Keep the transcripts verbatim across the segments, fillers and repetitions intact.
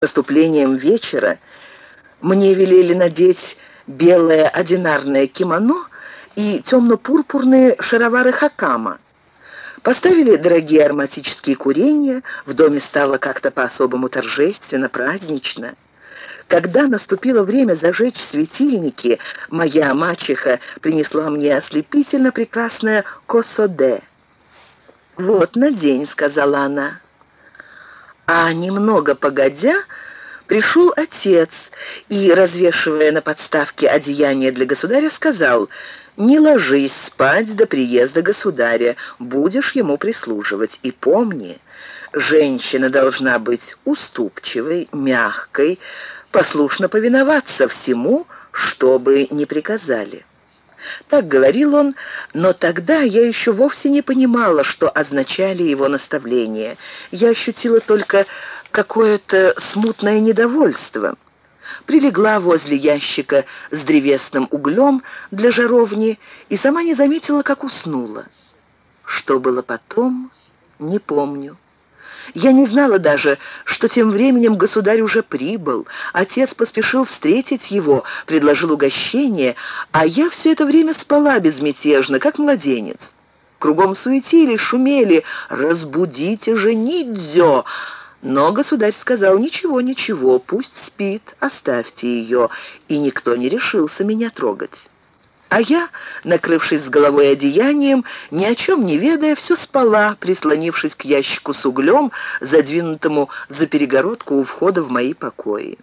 Наступлением вечера мне велели надеть белое одинарное кимоно и темно-пурпурные шаровары хакама. Поставили дорогие ароматические курения, в доме стало как-то по-особому торжественно, празднично. Когда наступило время зажечь светильники, моя мачеха принесла мне ослепительно прекрасное косоде. «Вот, надень», — сказала она. А немного погодя, пришел отец и, развешивая на подставке одеяние для государя, сказал: «Не ложись спать до приезда государя, будешь ему прислуживать. И помни, женщина должна быть уступчивой, мягкой, послушно повиноваться всему, что бы ни приказали». Так говорил он, но тогда я еще вовсе не понимала, что означали его наставления. Я ощутила только какое-то смутное недовольство. Прилегла возле ящика с древесным углем для жаровни и сама не заметила, как уснула. Что было потом, не помню. Я не знала даже, что тем временем государь уже прибыл. Отец поспешил встретить его, предложил угощение, а я все это время спала безмятежно, как младенец. Кругом суетились, шумели: «Разбудите же Нидзё!» Но государь сказал: «Ничего, ничего, пусть спит, оставьте ее», и никто не решился меня трогать. А я, накрывшись с головой одеянием, ни о чем не ведая, все спала, прислонившись к ящику с углем, задвинутому за перегородку у входа в мои покои.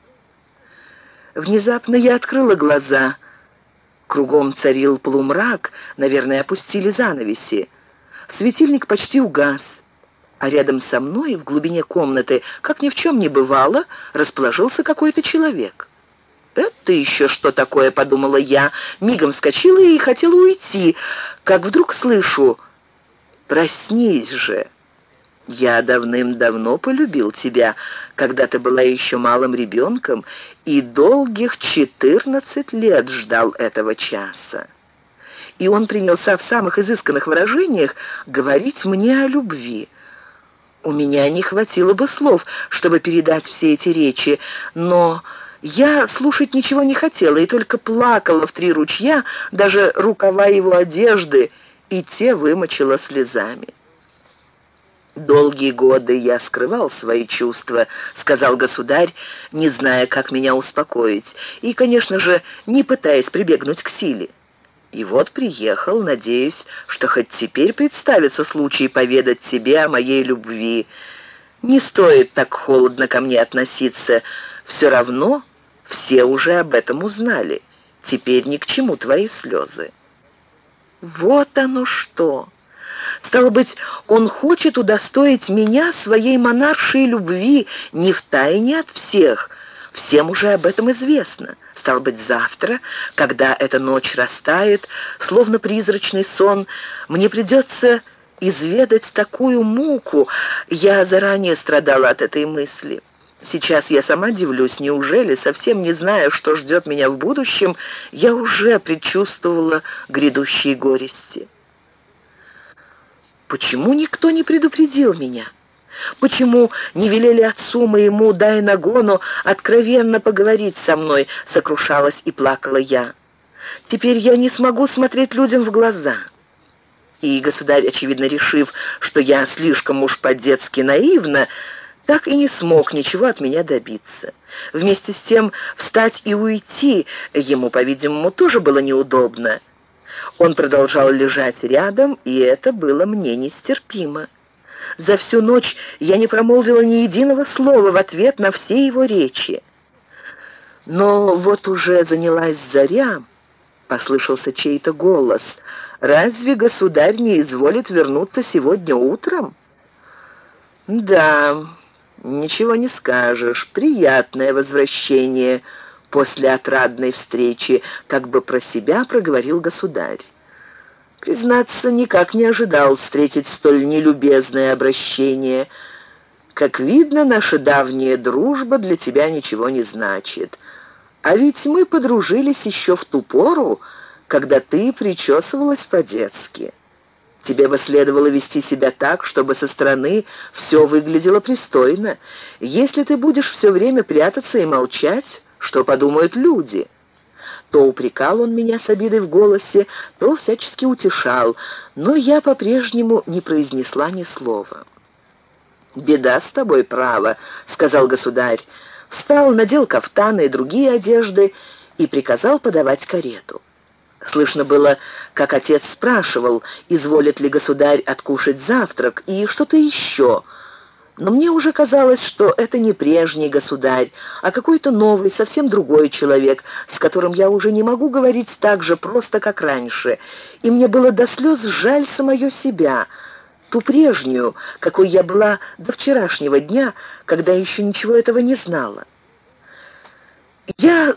Внезапно я открыла глаза. Кругом царил полумрак, наверное, опустили занавеси. Светильник почти угас, а рядом со мной, в глубине комнаты, как ни в чем не бывало, расположился какой-то человек. «Это еще что такое?» — подумала я, мигом вскочила и хотела уйти, как вдруг слышу: «Проснись же! Я давным-давно полюбил тебя, когда ты была еще малым ребенком, и долгих четырнадцать лет ждал этого часа». И он принялся в самых изысканных выражениях говорить мне о любви. У меня не хватило бы слов, чтобы передать все эти речи, но я слушать ничего не хотела и только плакала в три ручья, даже рукава его одежды и те вымочила слезами. «Долгие годы я скрывал свои чувства», — сказал государь, не зная, как меня успокоить, и, конечно же, не пытаясь прибегнуть к силе. «И вот приехал, надеюсь, что хоть теперь представится случай поведать тебе о моей любви. Не стоит так холодно ко мне относиться. Все равно все уже об этом узнали. Теперь ни к чему твои слезы». Вот оно что! Стало быть, он хочет удостоить меня своей монаршей любви не втайне от всех. Всем уже об этом известно. Стало быть, завтра, когда эта ночь растает, словно призрачный сон, мне придется изведать такую муку. Я заранее страдала от этой мысли. Сейчас я сама дивлюсь, неужели, совсем не зная, что ждет меня в будущем, я уже предчувствовала грядущие горести. Почему никто не предупредил меня? Почему не велели отцу моему Дайнагону откровенно поговорить со мной, сокрушалась и плакала я. Теперь я не смогу смотреть людям в глаза. И государь, очевидно решив, что я слишком уж по-детски наивна, так и не смог ничего от меня добиться. Вместе с тем встать и уйти ему, по-видимому, тоже было неудобно. Он продолжал лежать рядом, и это было мне нестерпимо. За всю ночь я не промолвила ни единого слова в ответ на все его речи. Но вот уже занялась заря, послышался чей-то голос. «Разве государь не изволит вернуться сегодня утром?» «Да, ничего не скажешь, приятное возвращение после отрадной встречи», как бы про себя проговорил государь. «Признаться, никак не ожидал встретить столь нелюбезное обращение. Как видно, наша давняя дружба для тебя ничего не значит. А ведь мы подружились еще в ту пору, когда ты причесывалась по-детски». Тебе бы следовало вести себя так, чтобы со стороны все выглядело пристойно. Если ты будешь все время прятаться и молчать, что подумают люди?» То упрекал он меня с обидой в голосе, то всячески утешал, но я по-прежнему не произнесла ни слова. «Беда с тобой, право», — сказал государь. Встал, надел кафтаны и другие одежды и приказал подавать карету. Слышно было, как отец спрашивал, изволит ли государь откушать завтрак и что-то еще. Но мне уже казалось, что это не прежний государь, а какой-то новый, совсем другой человек, с которым я уже не могу говорить так же просто, как раньше. И мне было до слез жаль самое себя, ту прежнюю, какой я была до вчерашнего дня, когда еще ничего этого не знала. Я